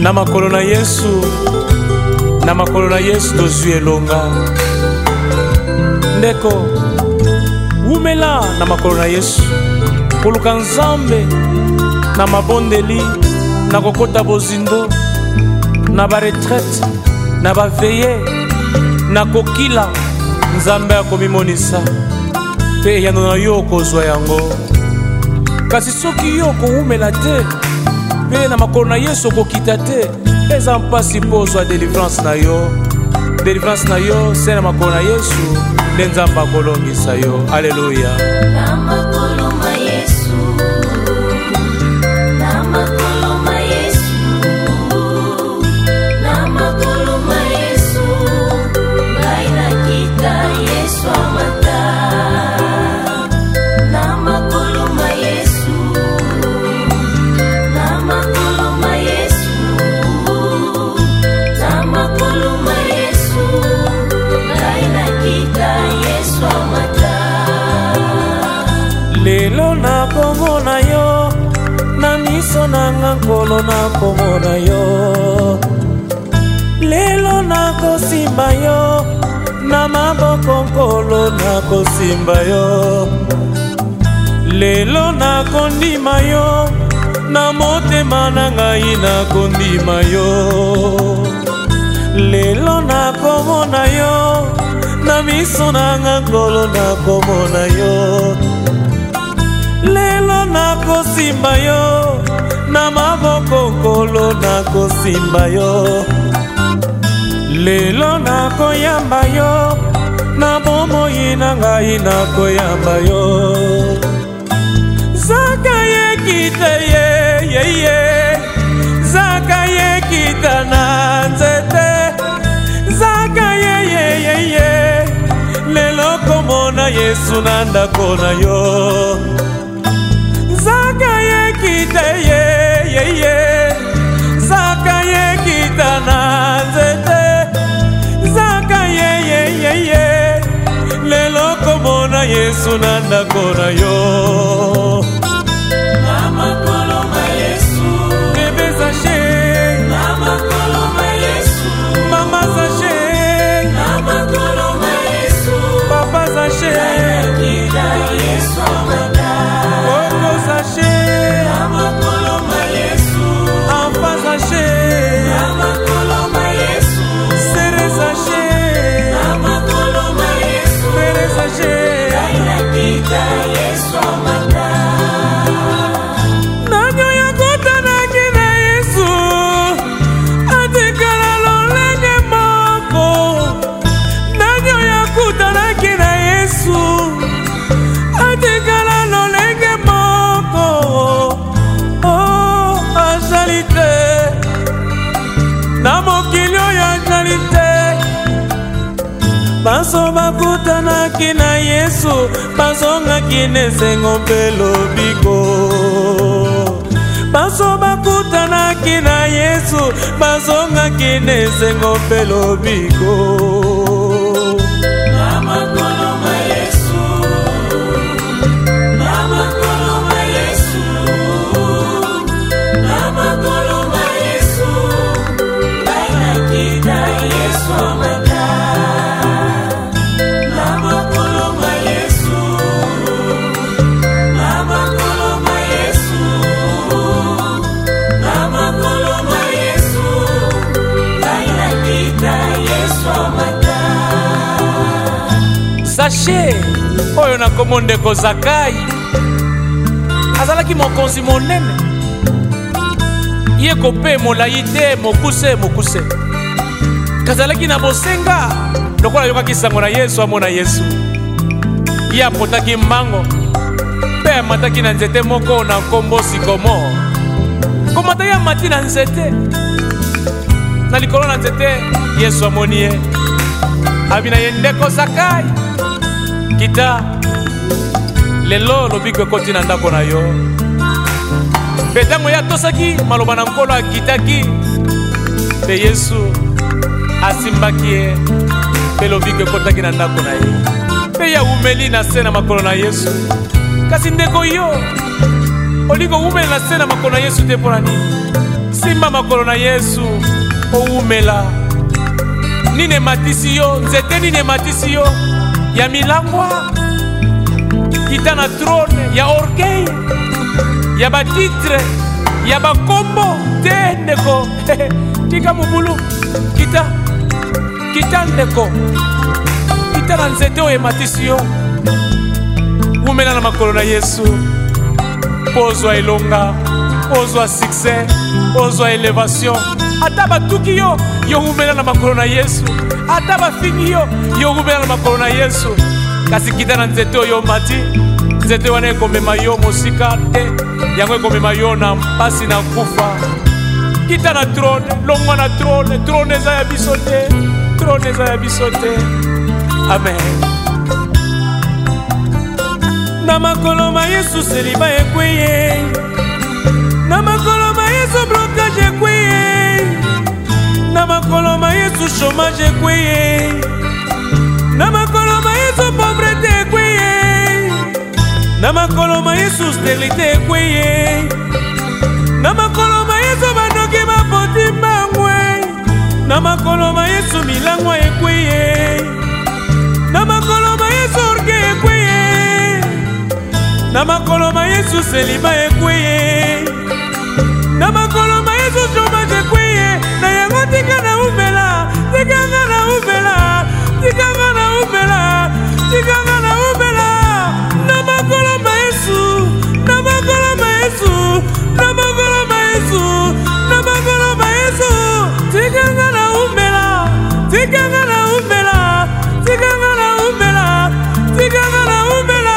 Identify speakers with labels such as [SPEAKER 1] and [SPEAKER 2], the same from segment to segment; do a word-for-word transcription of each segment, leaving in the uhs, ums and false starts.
[SPEAKER 1] na makolo na Yesu, na makolo na Yesu tozwi elonga. Ndeko umela na makolo na Yesu koluka Nzambe na mabondeli, na kokota bozindo, na ba retraite, na ba veye, na kokila. Nzambe akomimonisa pe yano na yo kozwa yango. Kasi soki yo koumela te pe na makolo na Yesu kokita te, eza mpasi mpo ozwa délivrance na yo. Délivrance na yo se na makolo na Yesu nde Nzambe akolongisa yo. Alleluya.
[SPEAKER 2] Na makolo ma Yesu, na makolo ma Yesu, na makolo ma Yesu, ngai nakita Yesu amata. Na makolo ma Yesu, na makolo ma Yesu, na makolo ma Yesu, ngai nakita Yesu amata.
[SPEAKER 1] Lelo na kombo na yo, na miso na nga nkolo na kombo na yo. Lelo na kosimba yo, na maboko nkolo na kosimba yo. Lelo na kondima yo, na motema na ngai na kondima yo. Lelo na komona yo, na miso na nga nkolo na komona yo. Lelo na kosimba yo, na maboko nkolo na kosimba yo. Lelo na koyamba yo, na bomoi na ngai na koyamba yo. Zaka ye kita ye ye ye, zaka ye kita na nzete, zaka ye ye ye ye. Lelo komona Yesu na ndako na yo. Zaka ye kita ye ye ye, zaka ye kita na nzete, zaka ye ye ye ye. Lelo komona Yesu na ndako na yo.
[SPEAKER 2] Na makolo ma Yesu,
[SPEAKER 1] Bebe Sache,
[SPEAKER 2] na makolo ma Yesu,
[SPEAKER 1] Mama Sache,
[SPEAKER 2] na makolo ma Yesu,
[SPEAKER 1] Papa Sache,
[SPEAKER 2] nakita Yesu amata.
[SPEAKER 1] Koko Sache,
[SPEAKER 2] Na makolo ma Yesu,
[SPEAKER 1] Ampa Sache,
[SPEAKER 2] na makolo ma Yesu,
[SPEAKER 1] Sere Sache,
[SPEAKER 2] na makolo ma Yesu,
[SPEAKER 1] Pere Sache.
[SPEAKER 2] nakita Yesu amata.
[SPEAKER 1] Nanyo ya kutanaki na Yesu, atikala lolenge moko. Nanyo ya kutanaki na Yesu, atikala lolenge moko. Oh, ajalite na mokilio ya ajalite. Baso bakutanaki na Yesu, bazongaki nesengo mpe lobiko. Baso bakutanaki na Yesu, bazongaki nesengo mpe lobiko.
[SPEAKER 2] Na makolo ma Yesu, na makolo ma Yesu, na makolo ma Yesu, ngai nakita Yesu amata. Na makolo ma Yesu, na makolo ma Yesu, na makolo ma Yesu, ngai nakita Yesu amata.
[SPEAKER 1] Sache oyo na kombo ndeko Zakai, azalaki mokonzi monene, ye kope molai te, mokuse mokuse. Kazalaki na bosenga lokola yokaki sango na Yesu, amona Yesu. Ye apotaki mbango mpe amataki na nzete moko na nkombo sikomo. Komata ye amati na nzete, na likolo na nzete Yesu amoni ye, abi na ye ndeko Zakai, kita lelo lobiko ekoti na ndako na yo. Mpe ntango ye atosaki maloba na nkolo akitaki, mpe Yesu asimbaki ye, mpe lobiko ekotaki na ndako na ye. Mpe ye awumeli na se na makolo na Yesu. Kasi ndeko yo olingo umeli na se na makolo na Yesu te mpo na nini? Se simba makolo na Yesu oumela nini ematisi yo nzete nini ematisi yo ya milangwa kita na trone ya orgueil ya batitre ya bakombo te ndeko tika mobulu kita kita ndeko kita na nzete oyo ematisi yo umela na makolo na Yesu ozwa elonga ozwa succès ozwa elevation ata batuki yo yo umela na makolo na Yesu ata bafingi yo yo umela na makolo na Yesu kasi kita na nzete oyo mati nzete wana ekomema yo mosika te yango ekomema yo na mpasi na kufa kita na trone longwa na trone trone eza ya biso te trone eza ya biso te amen na makolo ma Yesu seliba ekweye na makolo ma Yesu blocage ekweye na makolo ma Yesu chômage ekweye na makolo ma Yesu pauvreté ekweye na makolo ma Yesu stérilité ekweye na makolo ma Yesu bandoki bapoti mbangwe na makolo ma Yesu milangwa ekweye na makolo ma Yesu orgueil ekweye na makolo ma Yesu seliba ekweye na makolo ma Yesu chômage ekweye na yango tika na umela tika na umela tika na umela tika na umela na makolo ma Yesu na makolo ma Yesu na makolo ma Yesu na makolo ma Yesu tika na umela tika na umela tika na umela tika na umela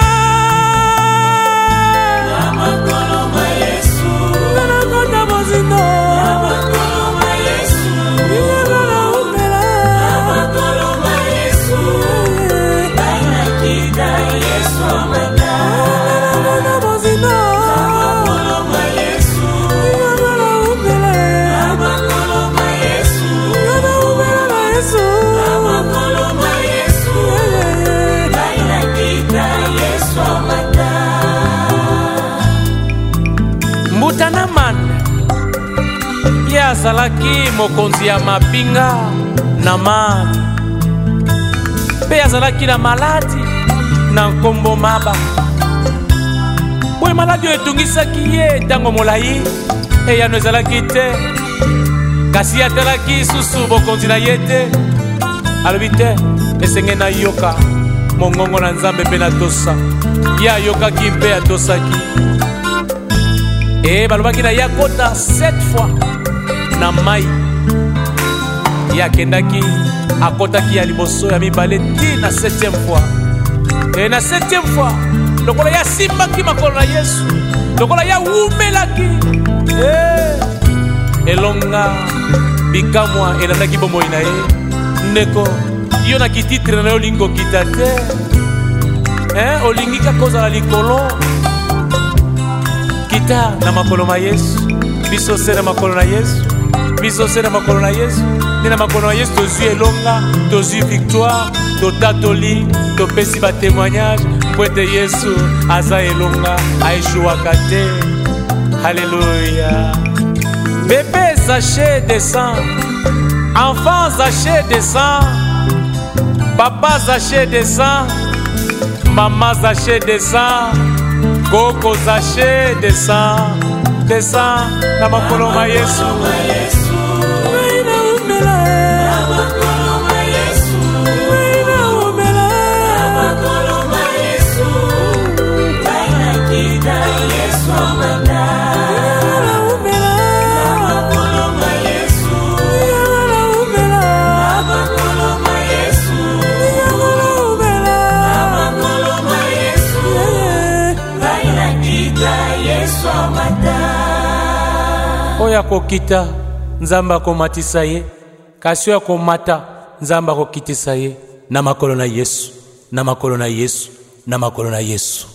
[SPEAKER 2] na makolo ma Yesu
[SPEAKER 1] na kota bozino
[SPEAKER 2] na makolo ma Yesu
[SPEAKER 1] tika na umela
[SPEAKER 2] na makolo ma Yesu baina kita Yesu amata
[SPEAKER 1] na bozino
[SPEAKER 2] makolo ma Yesu
[SPEAKER 1] tika na umela
[SPEAKER 2] na makolo ma Yesu
[SPEAKER 1] na umela Yesu
[SPEAKER 2] na makolo ma Yesu baina kita Yesu amata
[SPEAKER 1] mbutana man ye azalaki mokonzi ya mapinga na mari mpe azalaki na maladi na nkombo maba boye maladi oyo etungisaki ye ntango molai eyano ezalaki te kasi atalaki susu bokonzi na ye te alobi te esenge nayoka mongongo na Nzambe mpe natosa ye ayokaki mpe atosaki e balobaki na ye akota sept fois na mai ye akendaki akotaki ya liboso ya mibale ti na septième fois e na septième fois lokola ye asimbaki makolo na Yesu lokola ye awumelaki e elonga bikamwa elandaki bomoi na ye ndeko yo na kititre na yo olingi kokita te eh, olingi kaka ozala likolo kita na makolo ma Yesu biso se na makolo na Yesu biso se na makolo na Yesu ni na makolo na Yesu tozwi elonga tozwi victoire totatoli topesi batémoignage mpo ete Yesu aza elonga aeshuwaka te Alléluia. Bébé sachet de sang, enfant sachet de sang, papa sachet de sang, maman sachet de sang, koko sachet de sang, de sang na makolo ma Yesu. Oyo akokita Nzambe akomatisa ye, kasi oyo akomata Nzambe akokitisa ye na makolo na Yesu, na makolo na Yesu, na makolo na Yesu.